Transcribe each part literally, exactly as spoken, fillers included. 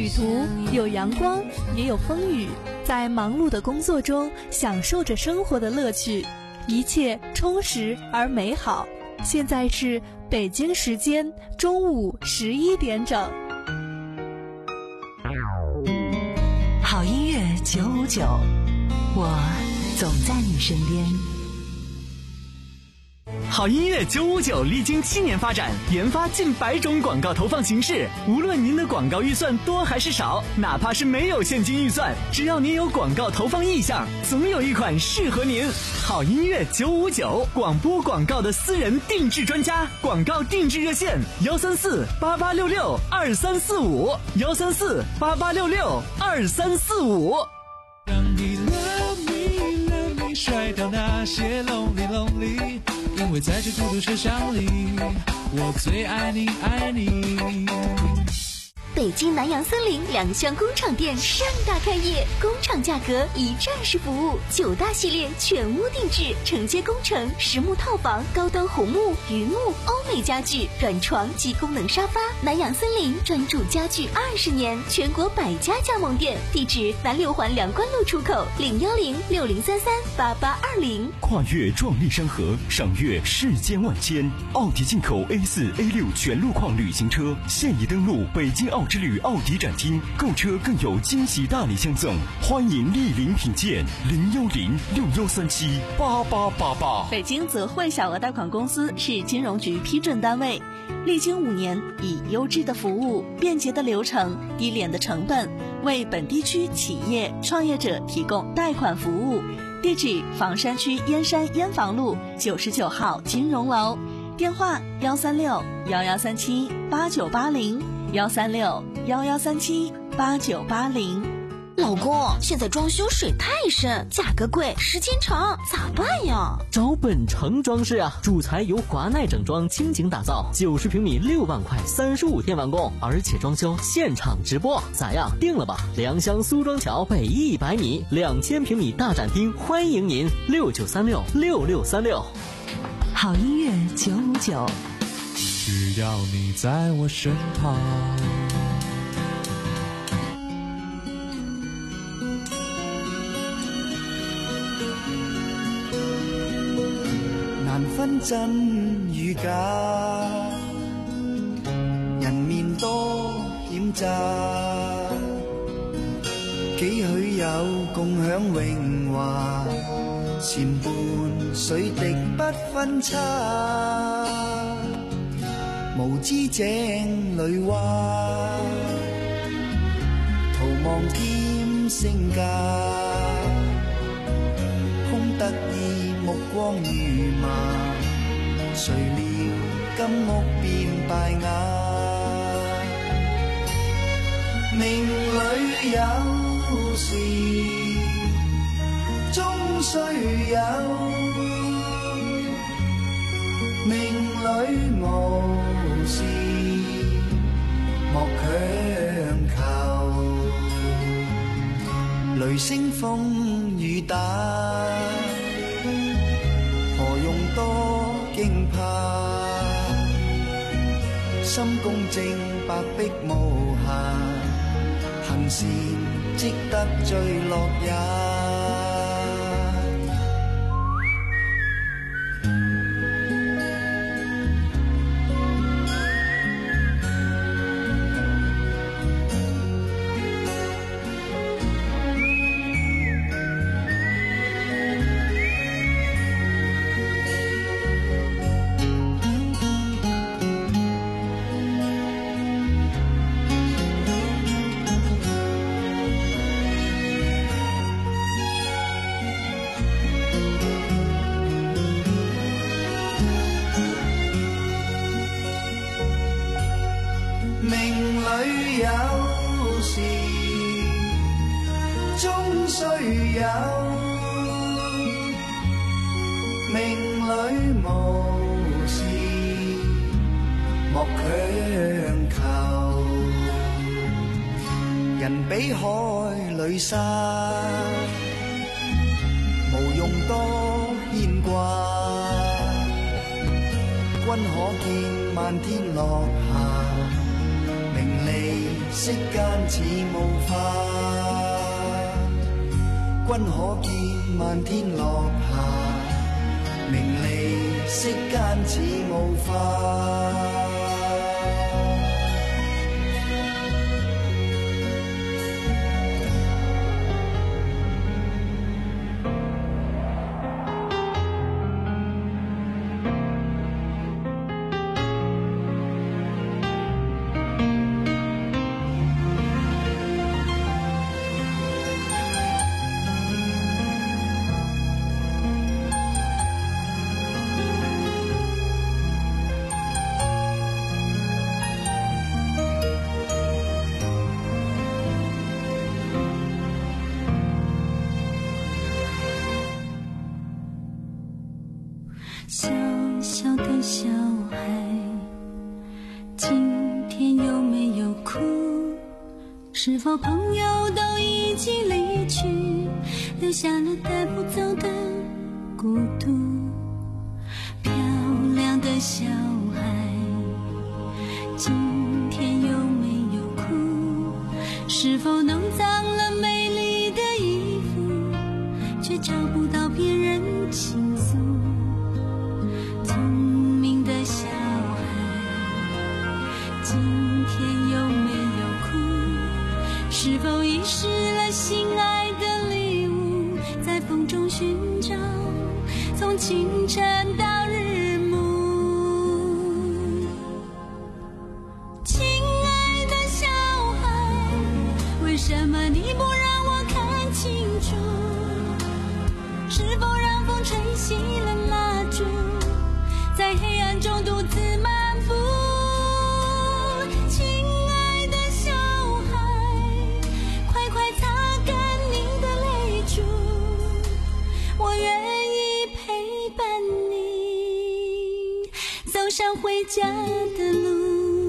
旅途，有阳光，也有风雨，在忙碌的工作中享受着生活的乐趣，一切充实而美好。现在是北京时间中午十一点整。 好音乐九五九，我总在你身边。 好音乐九五九历经七年发展，研发近百种广告投放形式。无论您的广告预算多还是少，哪怕是没有现金预算，只要您有广告投放意向，总有一款适合您。好音乐九五九，广播广告的私人定制专家，广告定制热线幺三四八八六六二三四五幺三四八八六六二三四五。 让你 love me love me 甩掉那些 lonely lonely，因为在这孤独车厢里，我最爱你爱你。 北京南洋森林两厢工厂店盛大开业，工厂价格一站式服务，九大系列全屋定制，承接工程、实木套房、高端红木、榆木、欧美家具、软床及功能沙发。南洋森林专注家具二十年，全国百家加盟店，地址南六环两关路出口，零幺零六零三三八八二零。 跨越壮丽山河，赏月世间万千。奥迪进口 A 四 A 六 全路况旅行车现已登陆北京奥之旅奥迪展厅，购车更有惊喜大礼相赠，欢迎莅临品鉴。零幺零六幺三七八八八八。 北京泽汇小额贷款公司是金融局批准单位，历经五年，以优质的服务、便捷的流程、低廉的成本，为本地区企业创业者提供贷款服务。地址：房山区燕山燕房路九十九号金融楼，电话：幺三六幺幺三七八九八零。幺三六幺幺三七八九八零。 老公，现在装修水太深，价格贵，时间长，咋办呀？ 找本城装饰啊，主材由华奈整装倾情打造，九十平米六万块，三十五天完工，而且装修现场直播，咋样？定了吧？良乡苏庄桥北一百米，两千平米大展厅，欢迎您，六九三六六六三六。 好音乐九五九。 只要你在我身旁， 難分真與假，人面多險詐，幾許有共享榮華，前半水滴不分差。無知井裏蛙，徒望添聲價，空得意目光如麻，誰料金屋變敗瓦。命裏有時終須有，命裏無事莫強求，雷聲風雨打，何用多驚怕？心公正白璧無瑕，行善積得最樂也。比海裏沙，無用多牽掛。君可見漫天落霞，名利息間似霧化，君可見漫天落霞，名利息間似霧化。 小小的小孩，今天有没有哭？是否朋友都已经离去，留下了带不走的孤独？漂亮的小孩，今天有没有哭？是否弄脏了美丽的衣服，却找不到别人倾诉？聪明的小孩，今天有没有哭？是否遗失了心爱的礼物，在风中寻找，从清晨到日暮。亲爱的小孩，为什么你不让我看清楚？是否让风吹熄了蜡烛，在黑暗中独自漫步？亲爱的小孩，快快擦干你的泪珠，我愿意陪伴你走上回家的路。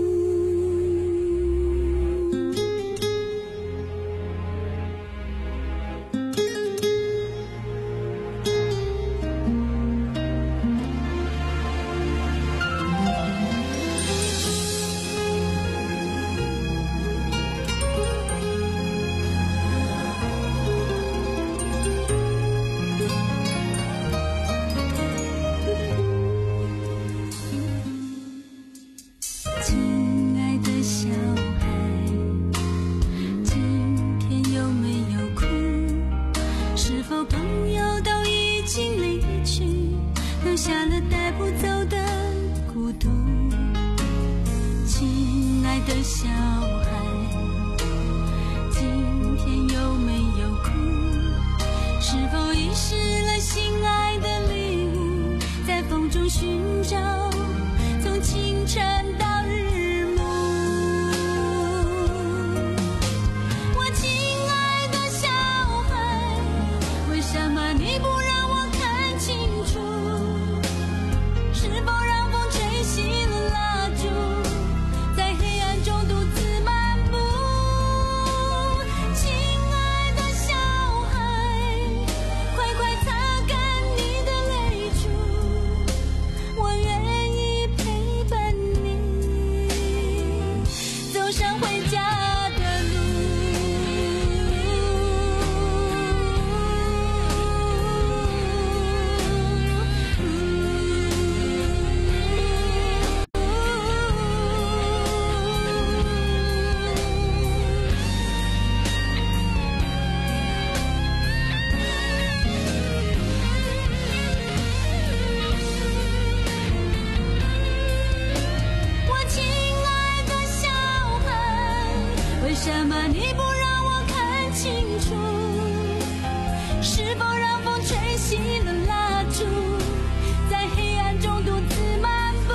留下了带不走的孤独。亲爱的小孩，今天有没有哭？是否遗失了心爱的礼物，在风中寻找，从清晨到日暮。我亲爱的小孩，为什么你不让我看清楚？是否让风吹熄了蜡烛，在黑暗中独自漫步？亲爱的小孩，快快擦干你的泪珠，我愿意陪伴你走上回家的路。我亲爱的小孩，为什么你不让我看清楚？是否让风吹熄了蜡烛，在黑暗中独自漫步？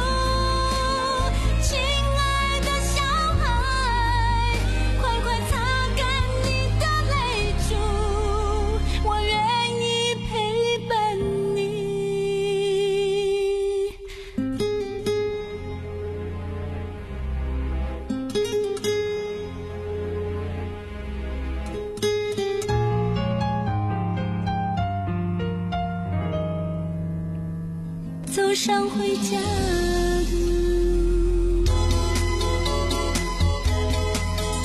亲爱的小孩，快快擦干你的泪珠，我愿意陪伴你走上回家的路。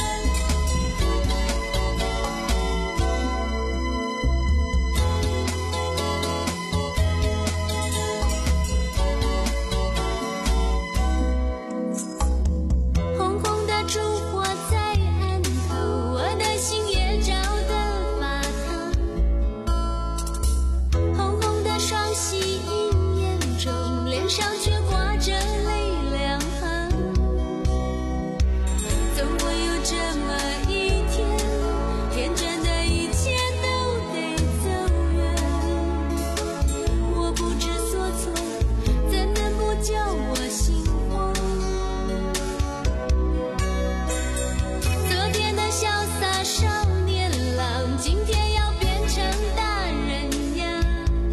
上却挂着泪两行。总会有这么一天，天真的一切都得走远。我不知所措，怎能不叫我心慌？昨天的潇洒少年郎，今天要变成大人样。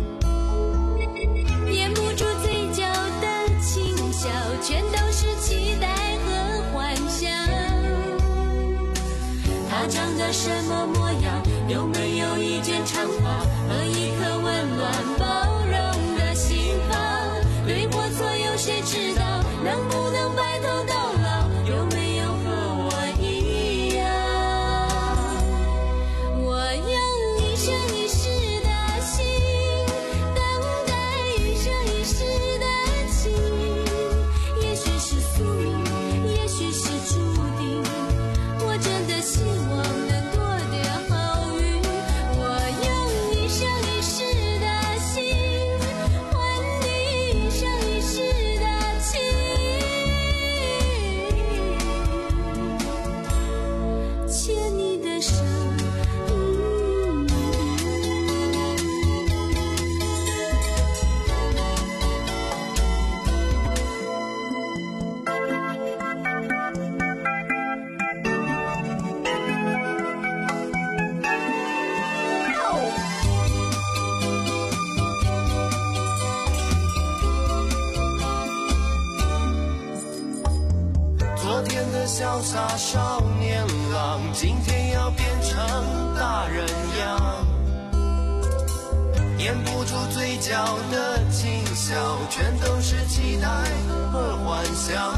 掩不住嘴角的轻笑，全都是期待和幻想。他长得什么模样？有没有一卷长发和一颗温暖包容的心房？对或错有谁知道？能不能白头到老？有没有和我一样？我用一生一世的心，等待一生一世的情。也许是宿命，也许是注定，我真的希望能多点好运。我用一生一世的心，换你一生一世的情。牵你的手， 昨天的潇洒少年郎，今天要变成大人样。掩不住嘴角的轻笑，全都是期待和幻想。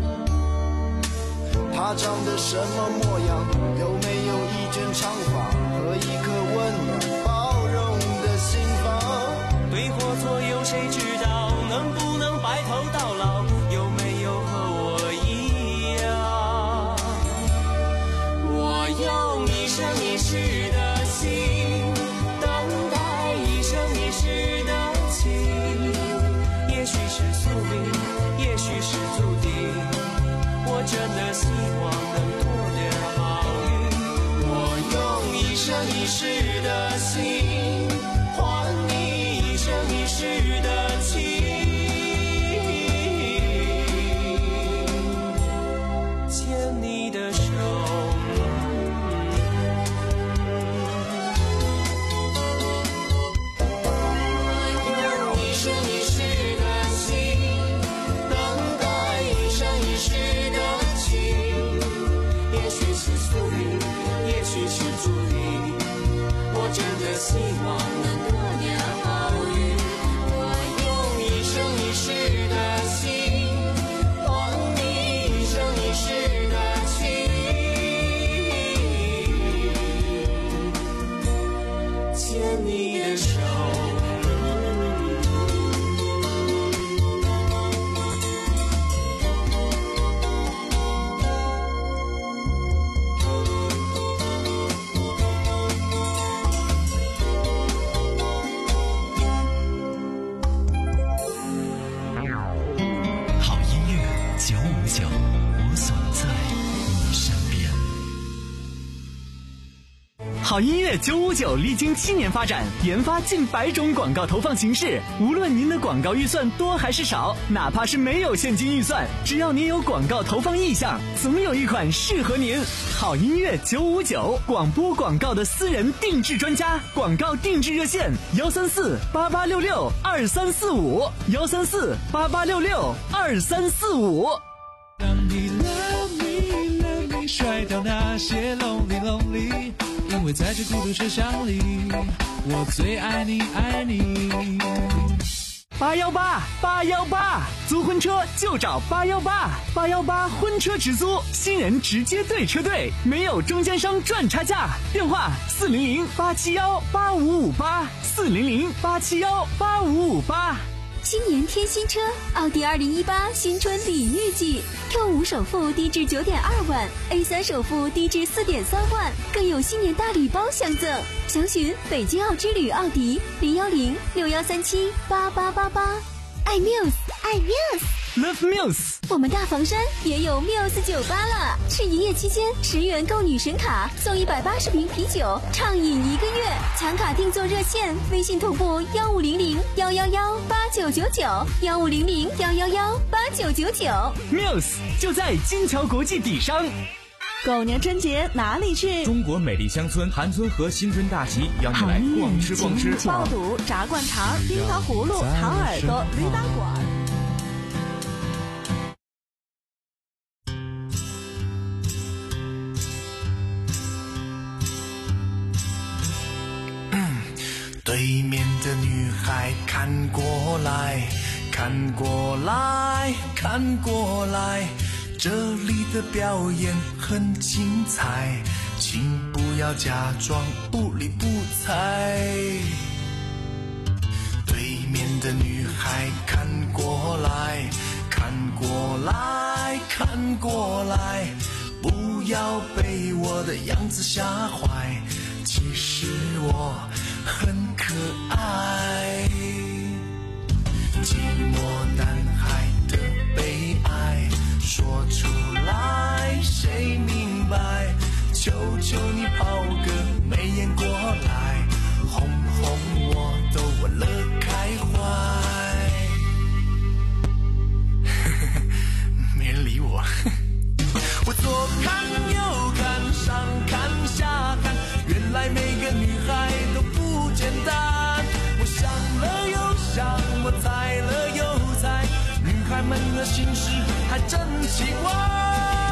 他长得什么模样？有没有一卷长发和一颗温暖包容的心房？ 对或错有谁知道？能不能白头到老？有没有和我一样？我用一生一世的心，等待一生一世的情。也许是宿命，也许是注定，我真的希望能多点好运。我用一生一世的心，换你一生一世的情。牵你的手，我用一生一世的心，等待一生一世的情。也许是宿命，也许是注定，我真的希望能多点好运。我用一生一世的心，换你一生一世的情。牵你的手， 好音乐九五九，我总在你身边。 好音乐九五九历经七年发展，研发近百种广告投放形式。无论您的广告预算多还是少，哪怕是没有现金预算，只要您有广告投放意向，总有一款适合您。好音乐九五九，广播广告的私人定制专家，广告定制热线幺三四八八六六二三四五幺三四八八六六二三四五。 让你 love me love me 甩掉那些 lonely lonely， 因为在这孤独车厢里，我最爱你爱你。 八幺八八幺八，租婚车就找八幺八，八幺八婚车直租，新人直接对车队，没有中间商赚差价。电话四零零八七幺八五五八，四零零八七幺八五五八。 新年添新车，奥迪二零一八新春礼遇季 ，Q 五首付低至九点二万 ，A 三首付低至四点三万，更有新年大礼包相赠。详询北京奥之旅奥迪零幺零六幺三七八八八八。iMuse 爱 Muse。Love Muse。 我们大房山也有 Muse 酒吧了，是营业期间十元购女神卡送一百八十瓶啤酒，畅饮一个月。抢卡订座热线：微信同步幺五零零幺幺幺八九九九幺五零零幺幺幺八九九九。 Muse 就在金桥国际底商。 狗年春节哪里去？ 中国美丽乡村韩村和新春大集，邀你来逛吃逛吃。 爆肚、炸灌肠、冰糖葫芦、糖耳朵、驴打滚。 对面的女孩看过来，看过来，看过来，这里的表演很精彩，请不要假装不理不睬。对面的女孩看过来，看过来，看过来，不要被我的样子吓坏，其实我很可爱。寂寞男孩的悲哀说出来谁明白，求求你抛个媚眼过来，哄哄我都乐开怀。没人理我。我左看右看上看下看，原来每个女孩都不简单。我想了又想，我猜了又猜，女孩们的心事还真奇怪。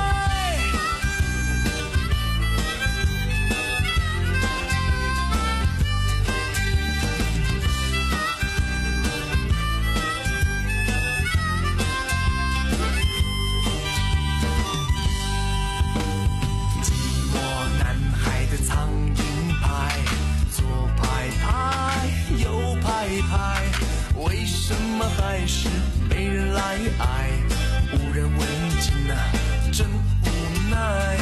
为什么还是没人来爱？无人问津啊，真无奈。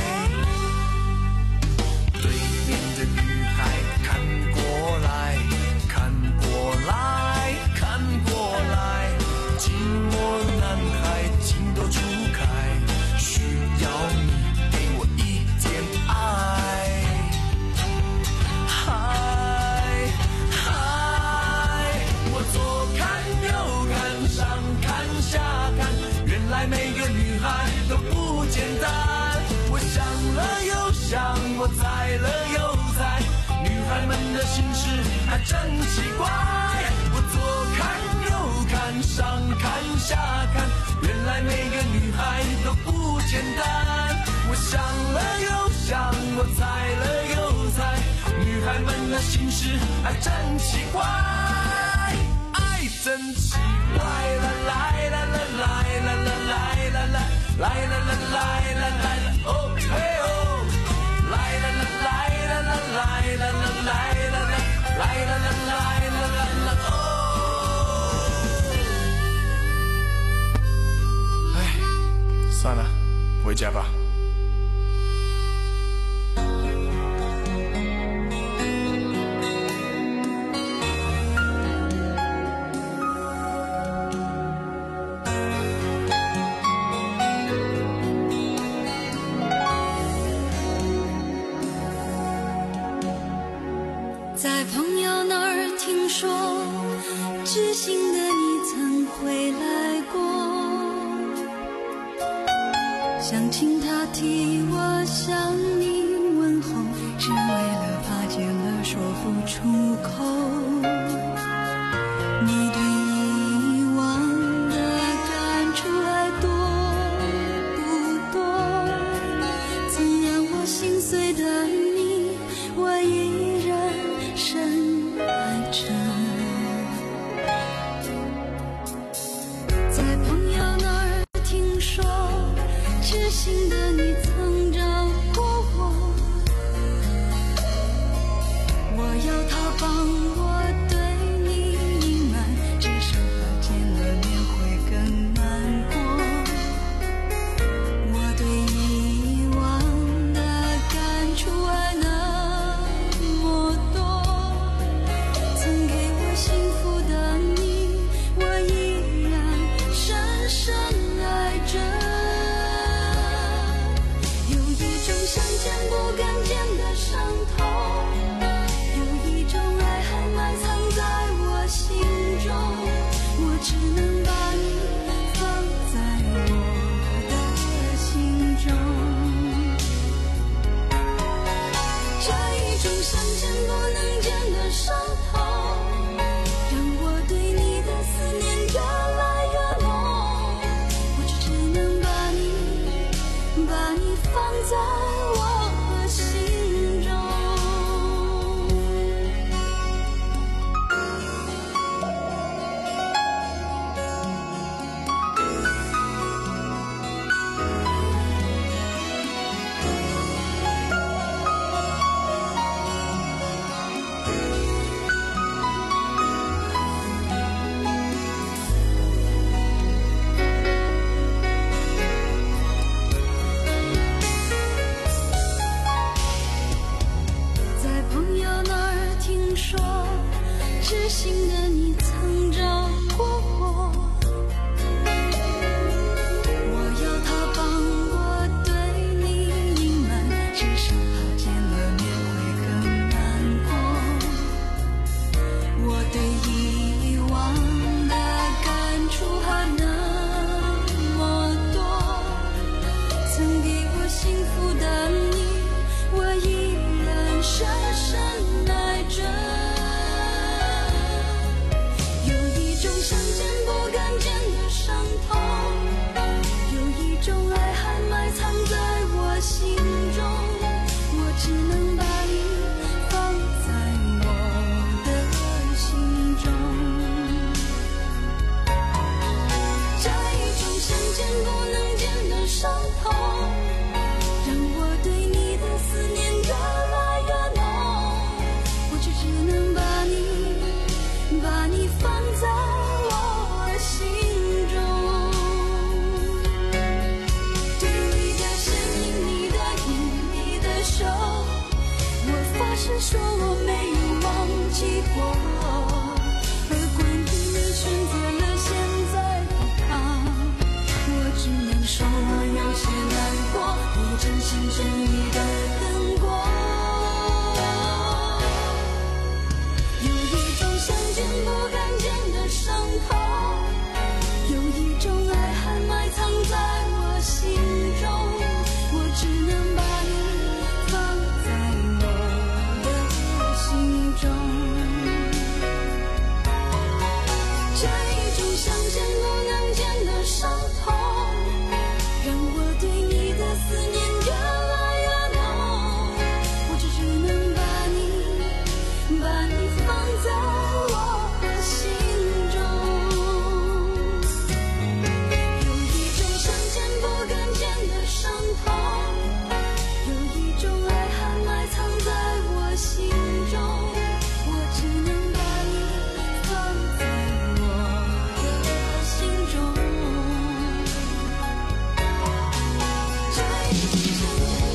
对面的女孩看过来，看过来，看过来，寂寞男孩情窦初开，需要你给我一点爱。嗨嗨，我左看右看上看下看，原来每个女孩都不简单。我想了又想，我猜了又猜，女孩们的心事还真奇怪。我左看右看上看下看，原来每个女孩都不简单。我想了又想，我猜了又猜，女孩们的心事还真奇怪。爱真奇怪，啦啦啦啦啦啦啦啦啦啦啦啦啦啦啦，哦嘿哦，啦啦啦啦啦啦啦啦啦啦啦啦啦啦啦啦哦。哎，算了，回家吧。 在朋友那儿听说，知心的你曾回来过，想请他替我向你问候，只为了怕见了说不出口。你对以往的感触还多不多？曾让我心碎的你，我依然深爱着。在朋友那儿听说，知心的你曾找过我，我要他帮我伤痛，让我对你的思念越来越浓，我却只能把你把你放在我心中。对你的声音，你的影，你的手，我发誓说我没有忘记过。而关于你选择了现在的他，我只能说我有些难过，你真心真意的等过。有一种想见不敢见的伤痛，有一种爱还埋藏在我心中，我只能把你放在我的心中。这一种想见不能见的伤痛，让我对你的思念越来越浓，我只只能把你把你放在我的心中。有一种想见不敢见的伤痛，有一种爱还埋藏在我心中，我只能把你放在我的心中。这一种想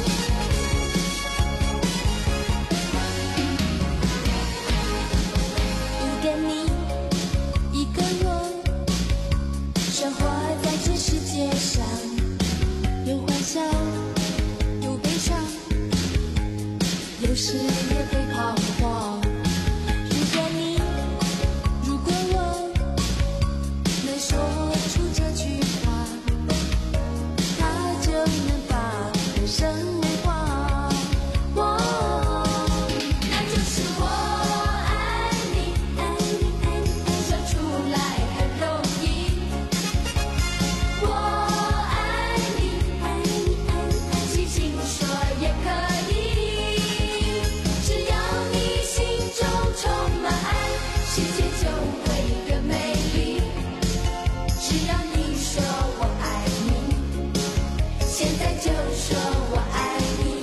一个你，一个我，生活在这世界上，有欢笑，有悲伤，有时也会彷徨。如果你，如果我，能说出这句话，它就能把人生化。我，那就是我爱你，爱你，爱你，说出来很容易。我爱你，爱你，爱你，轻轻说也可以。只要你心中充满爱，世界就会更美丽。只要你说我爱你，现在就说我爱你。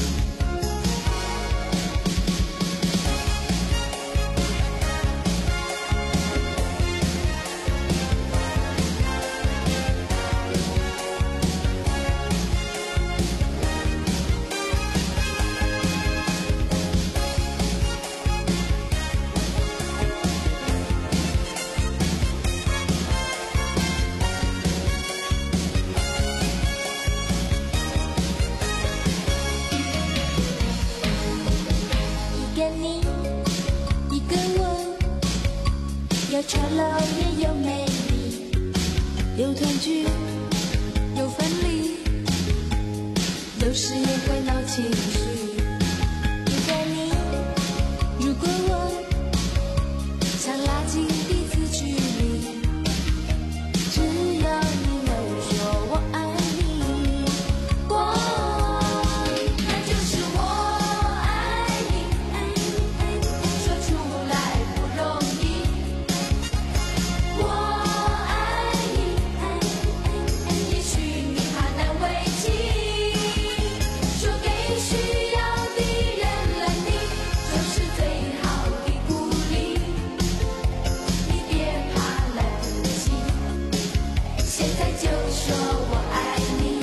一个你，一个我，有丑陋也有美丽，有团聚，有分离，有时也会闹情绪。如果你，如果我，想拉近彼此距离，只要你能说我爱你，我，那就是我爱你，爱你，爱你，说出来不容易。我爱你，爱你，爱你，也许你还难为情，说给需要的人了，你就是最好的鼓励。你别怕来不及，现在就说我爱你。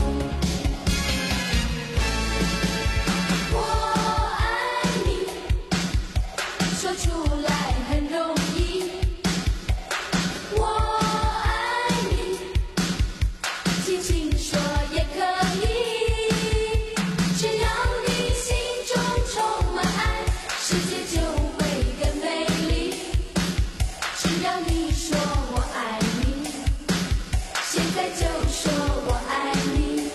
我爱你，说出来很容易。我爱你，轻轻说也可以。只要你心中充满爱，世界就会更美丽。只要你说我爱你，现在就说我爱你。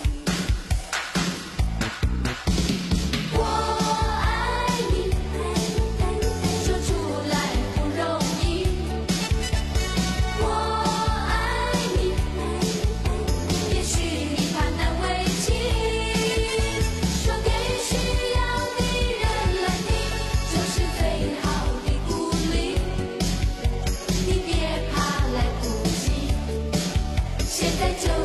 我爱你，爱你，爱你，说出来不容易。我爱你，爱你，爱你，也许你怕难为情，说给需要的人了，你就是最好的鼓励。你别怕来不及，现在就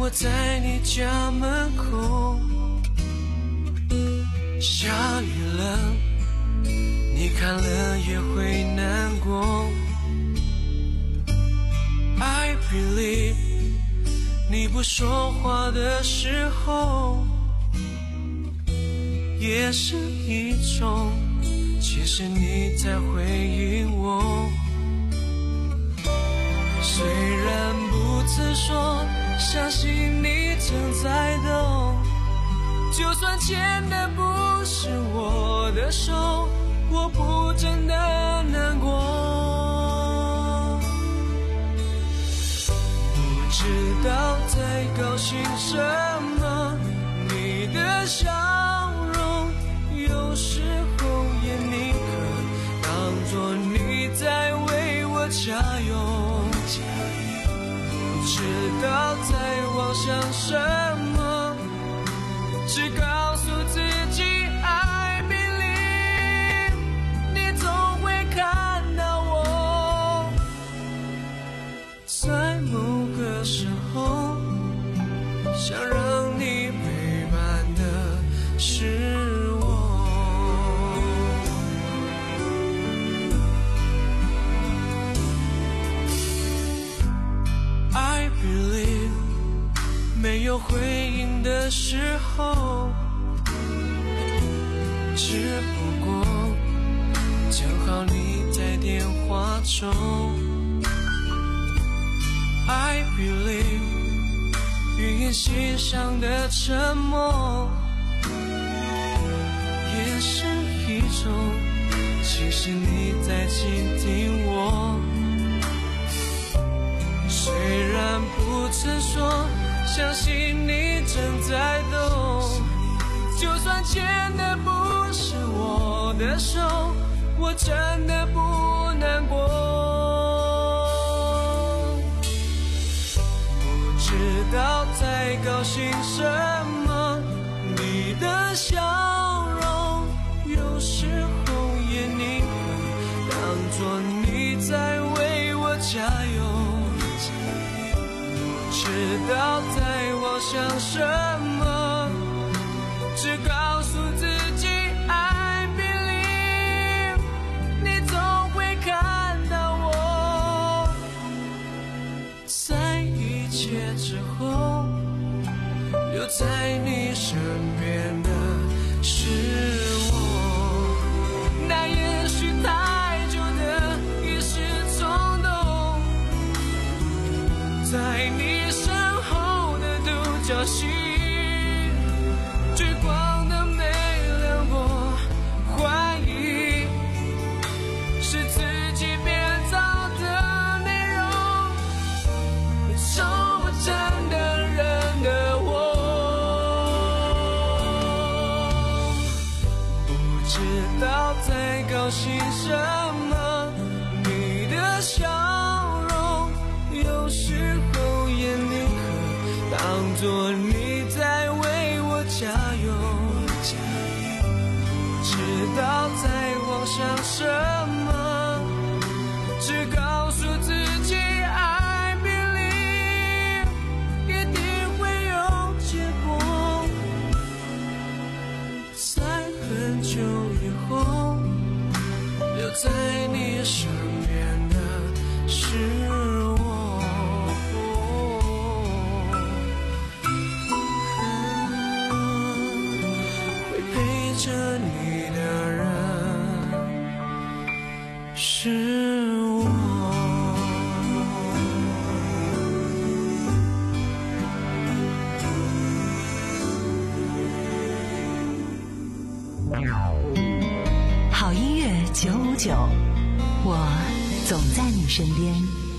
我在你家门口，下雨了，你看了也会难过。I believe 你不说话的时候，也是一种其实你在回应我。虽然不曾说，相信你正在懂。就算牵的不是我的手，我不真的难过。不知道在高兴什么，你的笑容有时候也宁可当作你在为我加油。不知道在妄想什么，只告诉自己 I believe 你总会看到我。在某个时候，想让你陪伴的是我。I believe 没有回应的时候，只不过正好你在电话中。I believe 语言欣赏的沉默，也是一种其实你在倾听我。虽然不曾说，相信你正在懂。就算牵的不是我的手，我真的不难过。不知道在高兴什么，你的笑容有时候也宁可当作你在为我加油。不知道在妄想什么，只告诉自己 I believe 你总会看到我。在一切之后，留在你身边的是我。那也许太久的一时冲动，在你小溪追光的没亮过，怀疑是自己编造的内容，受不真的人的我。不知道在高兴什么，你的笑容有时候也宁可当作你在为我加油。不知道在妄想什么，只告诉自己 I believe 一定会有结果。在很久以后，留在你身边的是我。着你的人是我。 好音乐九五九，我总在你身边。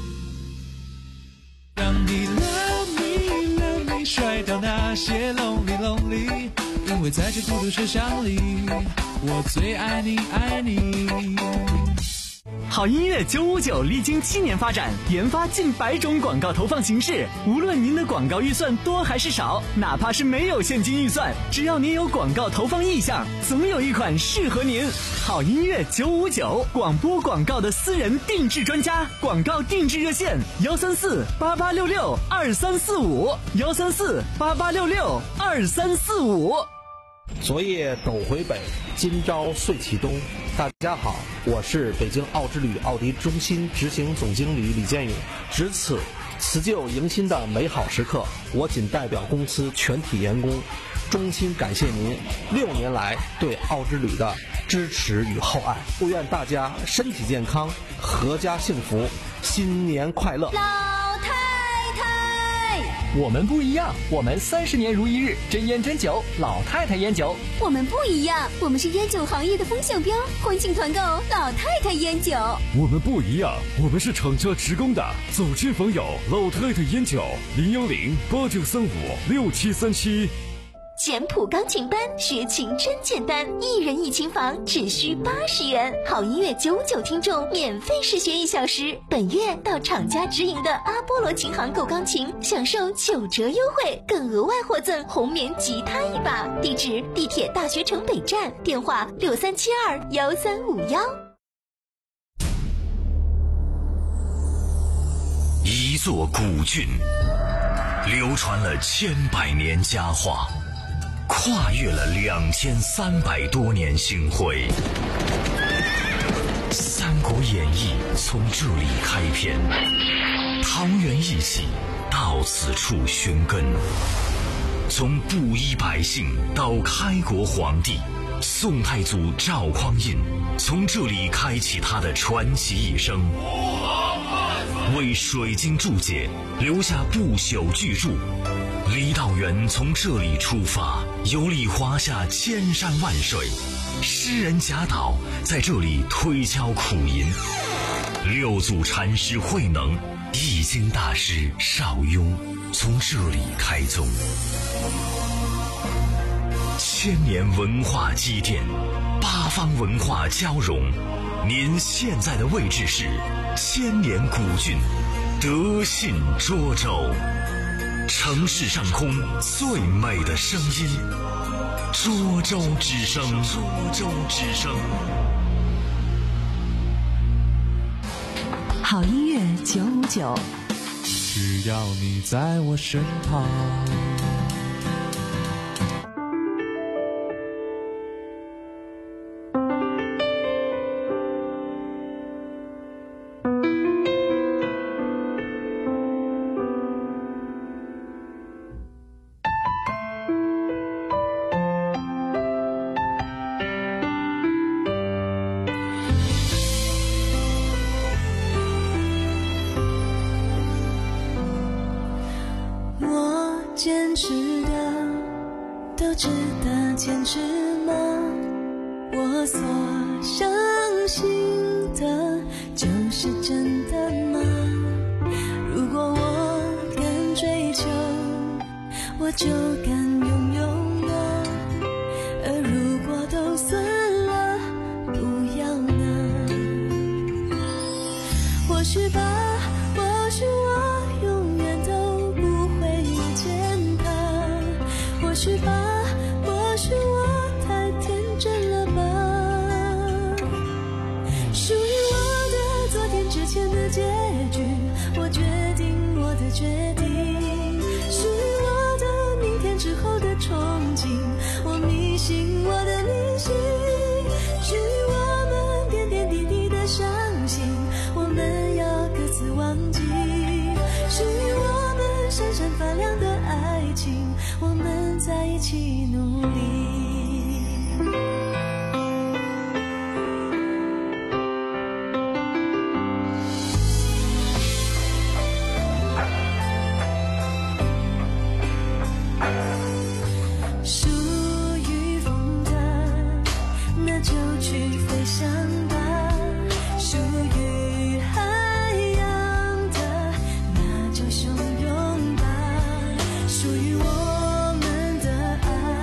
让你 love me love me 甩掉那些 lonely lonely，因为在这孤独车厢里，我最爱你爱你。 好音乐九五九历经七年发展，研发近百种广告投放形式。无论您的广告预算多还是少，哪怕是没有现金预算，只要您有广告投放意向，总有一款适合您。好音乐九五九，广播广告的私人定制专家，广告定制热线：幺三四八八六六二三四五，幺三四八八六六二三四五。 昨夜斗回北，今朝岁启东。大家好，我是北京奥之旅奥迪中心执行总经理李建勇。值此辞旧迎新的美好时刻，我仅代表公司全体员工，衷心感谢您六年来对奥之旅的支持与厚爱。祝愿大家身体健康，阖家幸福，新年快乐。 我们不一样，我们三十年如一日，真烟真酒，老太太烟酒。 我们不一样，我们是烟酒行业的风向标，欢庆团购老太太烟酒。 我们不一样，我们是厂家职工的，走亲访友，老太太烟酒，零幺零八九三五六七三七。 简谱钢琴班，学琴真简单，一人一琴房只需八十元，好音乐九九听众免费试学一小时。本月到厂家直营的阿波罗琴行购钢琴，享受九折优惠，更额外获赠红棉吉他一把。地址：地铁大学城北站，电话六三七二幺三五幺。 一座古郡，流传了千百年佳话，跨越了两千三百多年星辉。《三国演义》从这里开篇，桃园义气到此处寻根。从布衣百姓到开国皇帝，宋太祖赵匡胤从这里开启他的传奇一生，为水晶注解留下不朽巨著。李道元从这里出发，游历华夏千山万水，诗人贾岛在这里推敲苦吟，六祖禅师慧能、易经大师邵雍从这里开宗。千年文化积淀，八方文化交融，您现在的位置是千年古郡德信涿州。城市上空最美的声音，涿州之声。涿州之声。 好音乐九五九， 只要你在我身旁。 坚持的都值得坚持吗？我所相信的就是真的吗？如果我敢追求，我就敢拥有吗？而如果都算了，不要呢？或许吧，或许我永远都不会遇见他，或许吧，或许我太天真了吧。属于我的昨天之前的结局，我决定我的决定。属于我的明天之后的憧憬，我迷信我的迷信。属于我们点点滴滴的相信，我们要各自忘记。属于我们闪闪发亮的爱情，我们在一起努力。属于风的，那就去飞翔吧；属于海洋的，那就汹涌吧。属于我们的爱，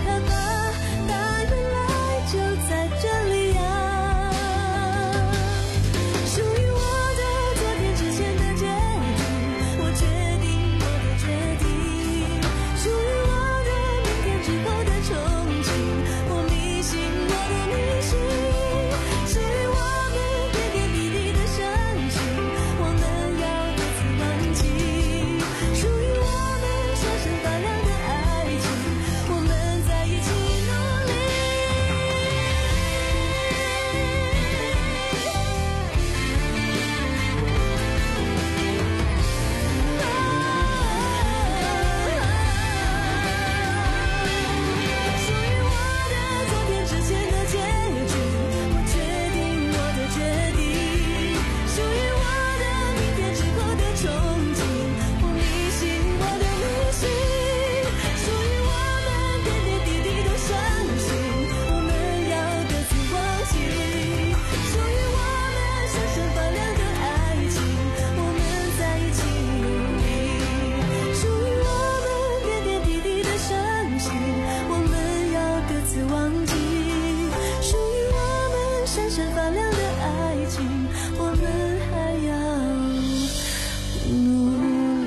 它吧，它原来就在这里啊。属于我的昨天之前的决定，我决定我的决定，属于我的明天之后的憧憬，我迷信我的迷信，属于我们点点滴滴的相信，我们要各自忘记，属于我们闪闪发亮的爱情，我们在一起努力。属于我的昨天之前的结局，我决定我的决定，属于我的明天之后的憧憬，我迷信我的迷信，属于我们点点滴滴都相信，我们要各自忘记，属于我们闪闪发亮的爱情，我们在一起努力，属于我们点点滴滴的相信，我们要各自忘记，属于我们闪闪发亮的爱情，我们还要努力。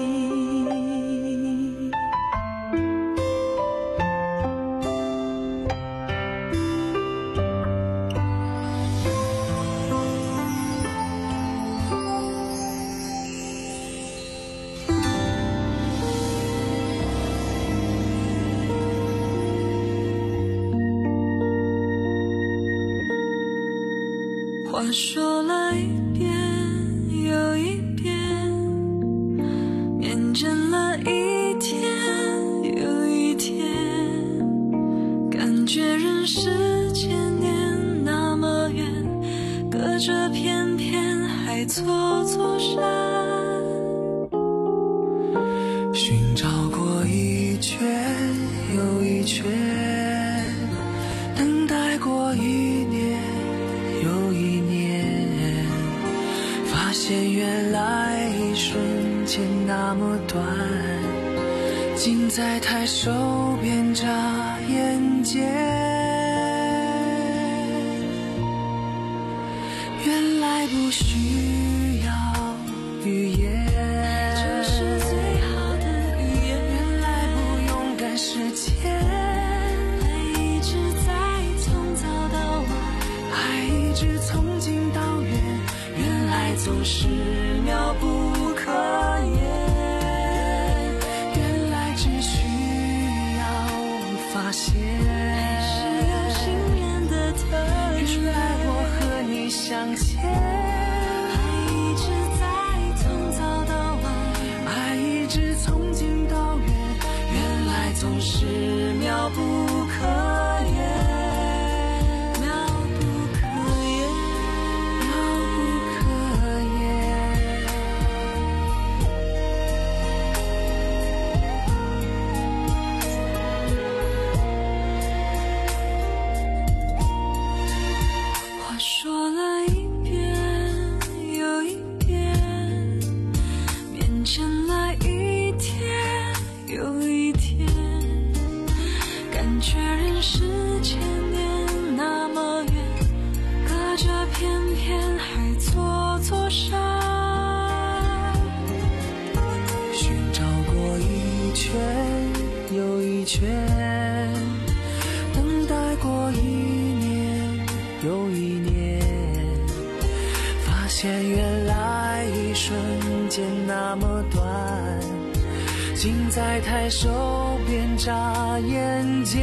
话说了一遍又一遍，面见了一天又一天，感觉人世间年那么远，隔着片片海错错山。 寻找过一圈又一圈，等待过一年又一年，发现原来一瞬间那么短，近在抬手便眨眼间。原来不需要语言， 这是最好的语言， 原来不用赶时间， 爱一直在从早到晚， 爱一直从近到远，原来总是妙不可言，原来只需要发现， 是有信念的特质， 原来我和你相牵， 爱一直在从早到晚， 爱一直从近到远，原来总是妙不可言， 妙不可言， 妙不可言。 话说了一遍又一遍，面见了一天又一天，感觉人世间年那么远，隔着片片海错错山。 寻找过一圈又一圈，等待过一年又一年，发现原来一瞬间那么短，近在抬手便眨眼间，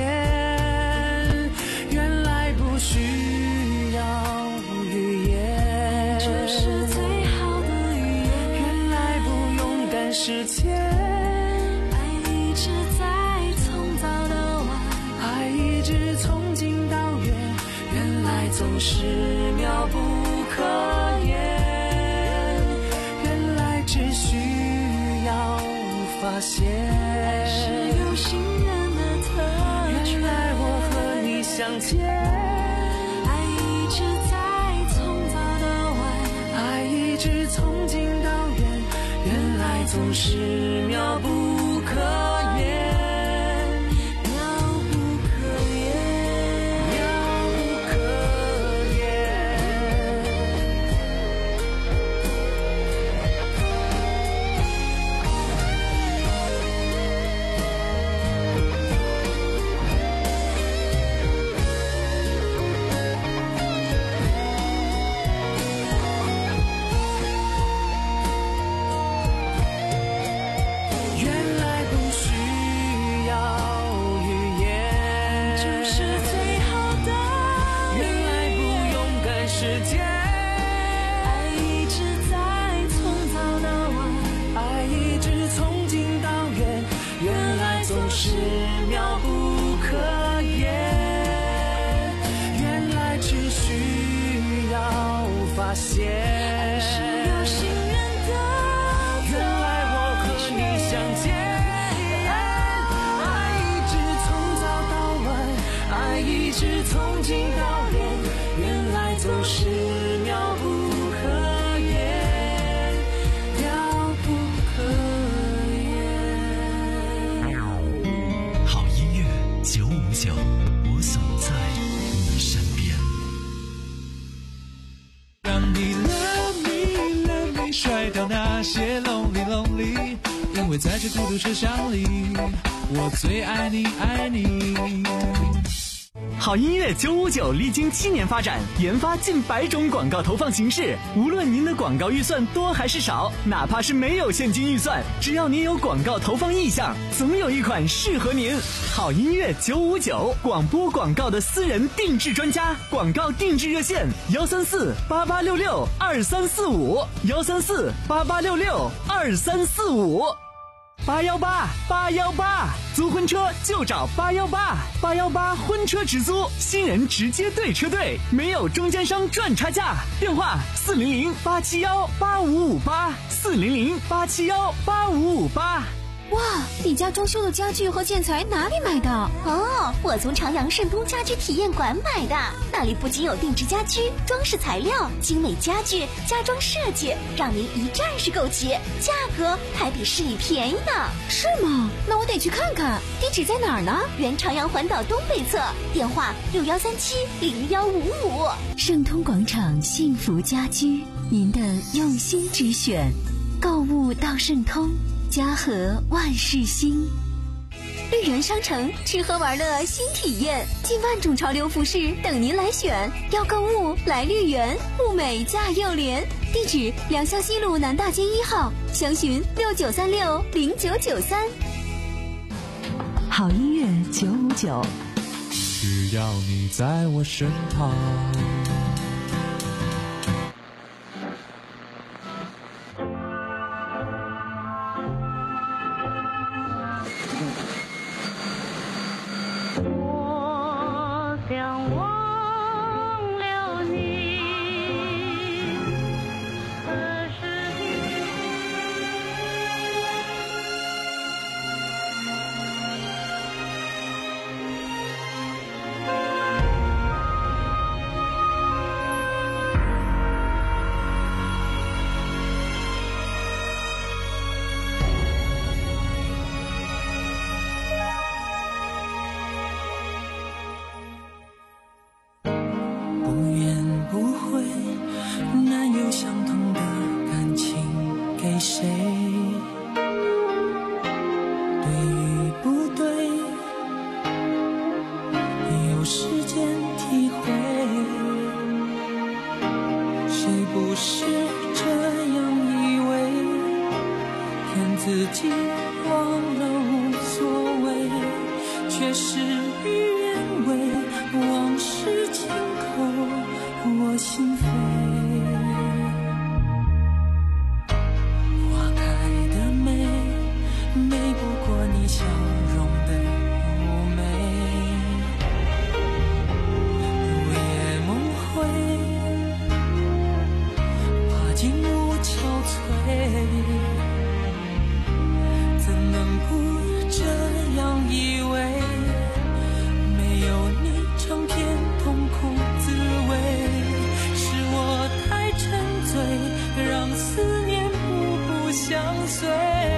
原来不需要语言， 这是最好的语言， 原来不用赶时间， 爱一直在从早到晚， 爱一直从近到远，原来总是妙不可言，原来只需要发现， 爱是有信任的特质， 原来我和你相牵， 爱一直在从早到晚， 爱一直从近到远，原来总是妙不可言， 妙不是最好的。原来不勇敢是贱，爱一直在从早到晚，爱一直从近到远，原来总是妙不可言。原来只需要发现。从近到远，原来总是妙不可言，妙不可言。 好音乐九五九，我总在你身边。 让你 love me love me， 甩掉那些 lonely lonely， 因为在这孤独车厢里，我最爱你爱你。 好音乐九五九历经七年发展，研发近百种广告投放形式。无论您的广告预算多还是少，哪怕是没有现金预算，只要您有广告投放意向，总有一款适合您。好音乐九五九，广播广告的私人定制专家，广告定制热线：幺三四八八六六二三四五，幺三四八八六六二三四五。八幺八八幺八，租婚车就找八幺八八幺八婚车直租，新人直接对车队，没有中间商赚差价。电话四零零八七幺八五五八，四零零八七幺八五五八。 哇，你家装修的家具和建材哪里买的？ 哦，我从长阳盛通家居体验馆买的，那里不仅有定制家居、装饰材料、精美家具、家装设计，让您一站式购齐，价格还比市里便宜呢。 是吗？那我得去看看。地址在哪儿呢？ 原长阳环岛东北侧，电话六幺三七零幺五五。 盛通广场幸福家居，您的用心之选，购物到盛通。家和万事兴， 绿园商城吃喝玩乐新体验，近万种潮流服饰等您来选。要购物来绿园，物美价又廉。地址：良乡西路南大街一号，详询六九三六零九九三。 好音乐九五九， 只要你在我身旁。 自己忘了无所谓，却事与愿违，往事轻扣我心扉。花开的美，美不过你笑容的妩媚。如夜梦回，怕景物憔悴。怎能不这样以为？没有你尝遍痛苦滋味，是我太沉醉，让思念步步相随。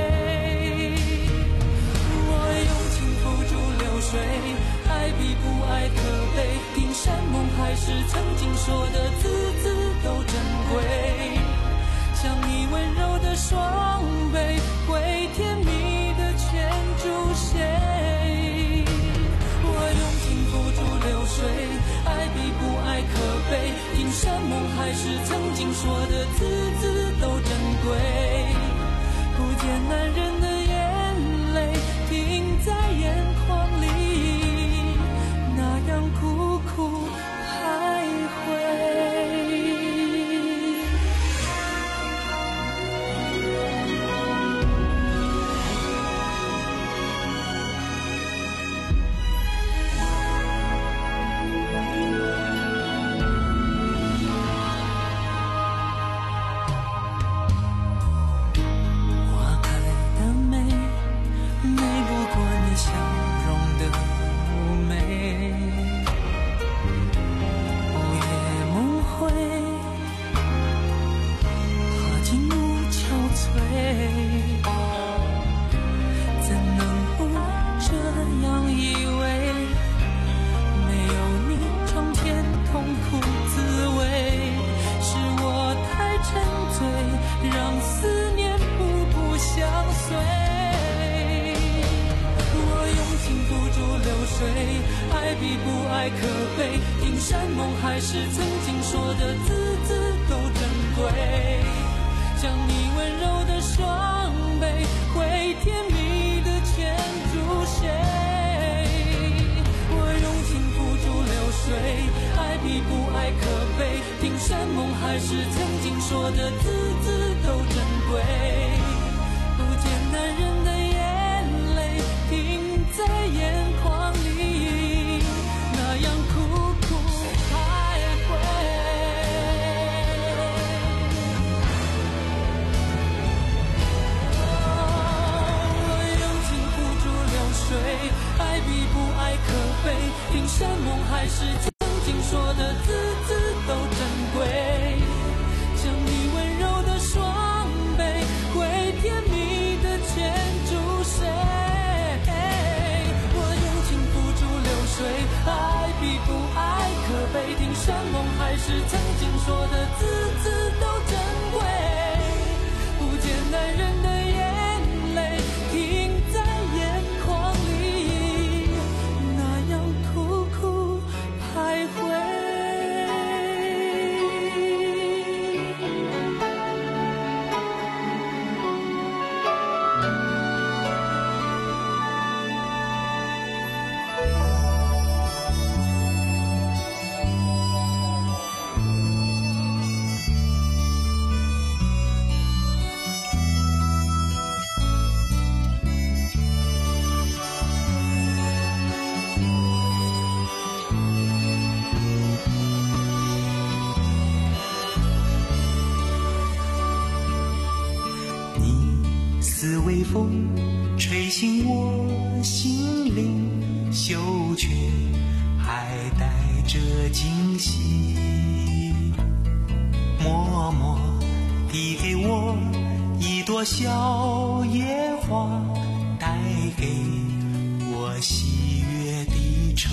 我用情付诸流水，爱比不爱可悲，冰山梦还是曾经说的字字都珍贵。像你温柔的双臂，会甜蜜的牵住谁？我用情付诸流水，爱比不爱可悲，听山梦还是曾经说的字字都珍贵。不见男人的眼泪停在眼眶里，那爱比不爱可悲，听山盟海誓曾经说的字字都珍贵，将你温柔的双臂会甜蜜的牵住谁，我用情付诸流水，爱比不爱可悲，听山盟海誓曾经说的字字都珍贵，不见男人的眼泪停在眼眶里，那样苦苦徘徊，我用情付诸流水，爱比不爱可悲，听山盟海誓曾经说的字字都珍贵，将你温柔的双臂会甜蜜的牵住谁，我用情付诸流水，爱比不爱可悲，听山盟海誓曾经说的字字都珍贵，不见男人的眼泪停在眼眶里，那样苦苦徘徊。 似微风吹醒我心灵，羞却还带着惊喜，默默递给我一朵小野花，带给我喜悦的春。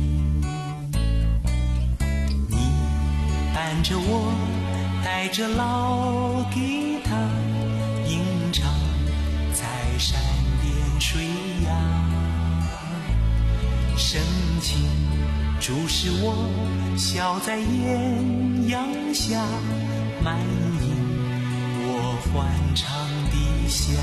你伴着我，带着老吉他，吟唱在山巅水崖，深情注视我，笑在艳阳下，满盈我欢唱的夏。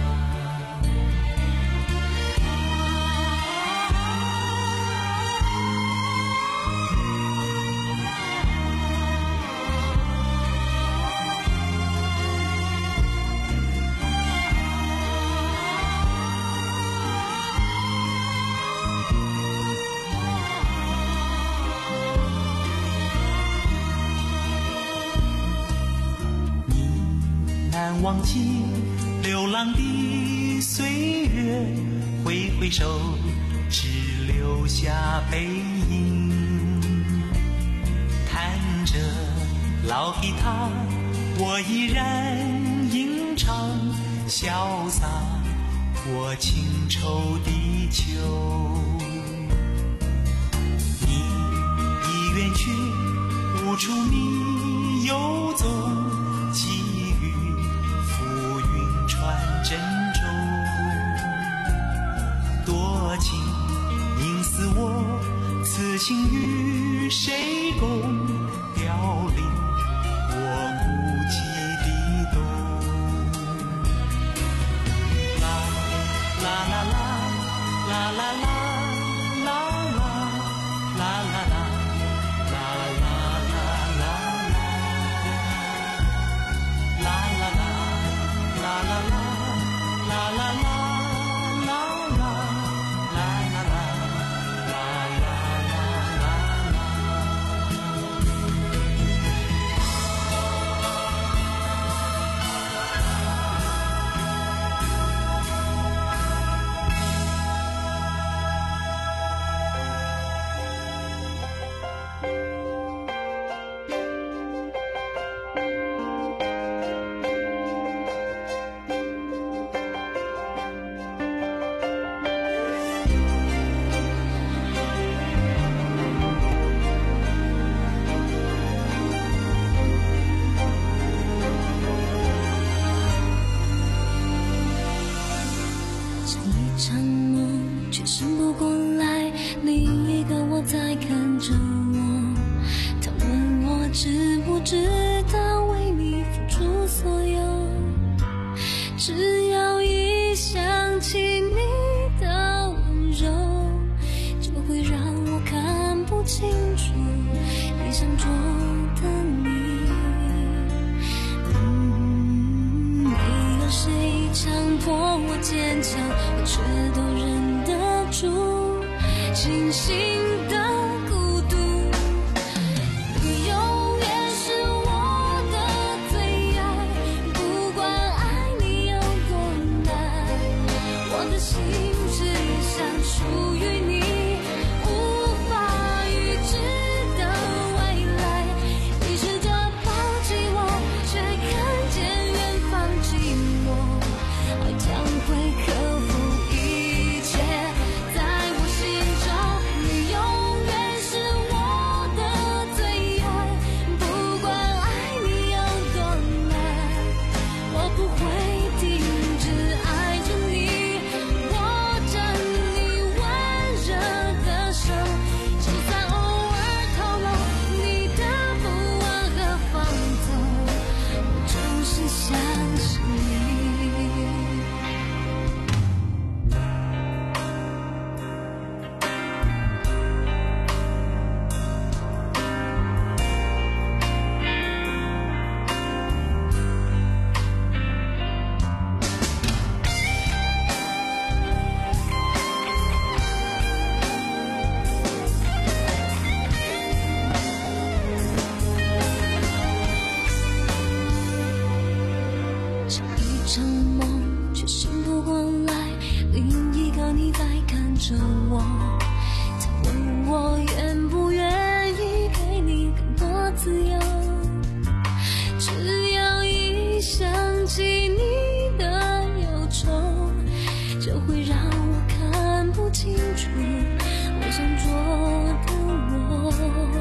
难忘记流浪的岁月，挥挥手只留下背影，弹着老吉他，我依然吟唱，潇洒过情愁的秋。你已远去，无处你游走，寄予浮云传珍重，多情应似我，此情与谁共？凋零我孤寂的冬。啦啦啦啦啦啦啦。 不清楚理想中的你。嗯，没有谁强迫我坚强，我却都忍得住清醒的孤独。你永远是我的最爱，不管爱你有多难，我的心只想属于你，无法预知的未来。你试着抱紧我，却看见远方寂寞，爱将会克服一切。在我心中，你永远是我的最爱，不管爱你有多难，我不会停止爱着你，握着你温热的手，就算偶尔透露你的不安和放纵，我就是相信你。是一场梦，却醒不过来，另一个你在看着我，在问我愿不愿意给你更多自由。只要一想起你的忧愁，就会让我看不清楚我想做的我。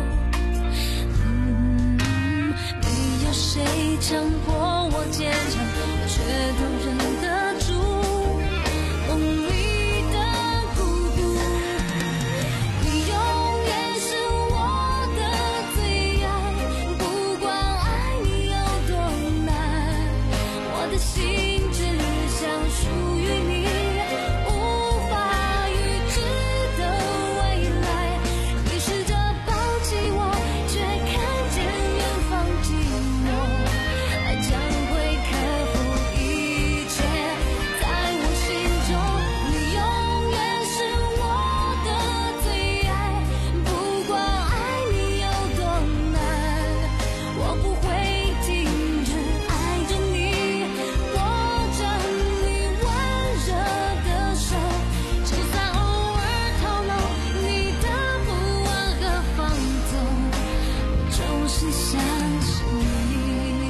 嗯，没有谁强迫我坚强，我却都忍得住梦里的孤独。你永远是我的最爱，不管爱你有多难，我的心只想属于你，无法预知的未来。你试着抱紧我，却看见远方寂寞，爱将会克服一切。在我心中，你永远是我的最爱，不管爱你有多难，我不会停止爱着你，握着你温热的手，就算偶尔透露你的不安和放纵，我就是相信你。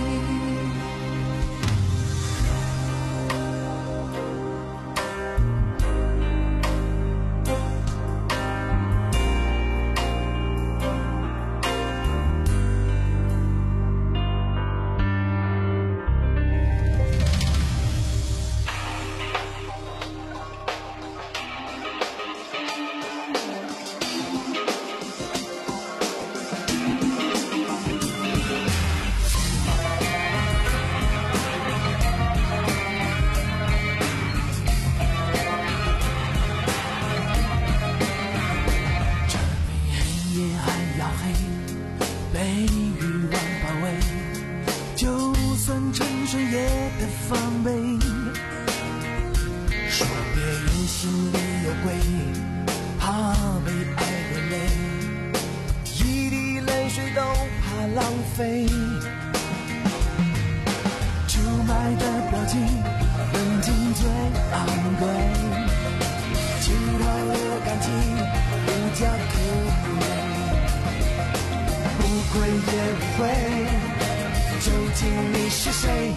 黑夜还要黑，被欲望包围，就算沉睡也得防备。说别人心里有鬼，怕被爱连累，一滴泪水都怕浪费。出卖的表情，冷静最昂贵，期待的感情无价可贵。不愧也无悔，究竟你是谁？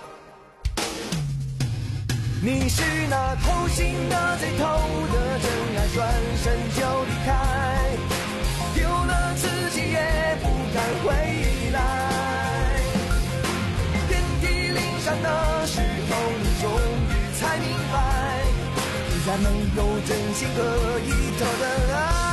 你是那偷心的最偷的真爱，转身就离开，丢了自己也不敢回来。遍体鳞伤的时候，你终于才明白，不再没有真心可以投的爱。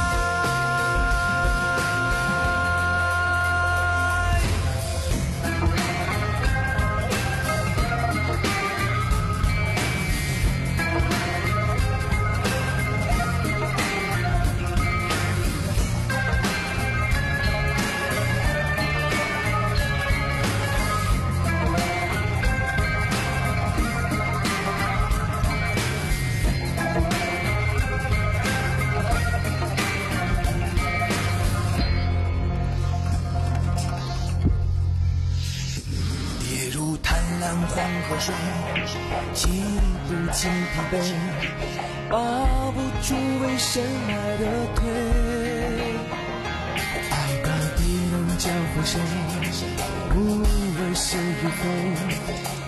黄河水，洗不尽疲惫，抱不住为深爱的腿。爱到底能教会谁？无论是与非。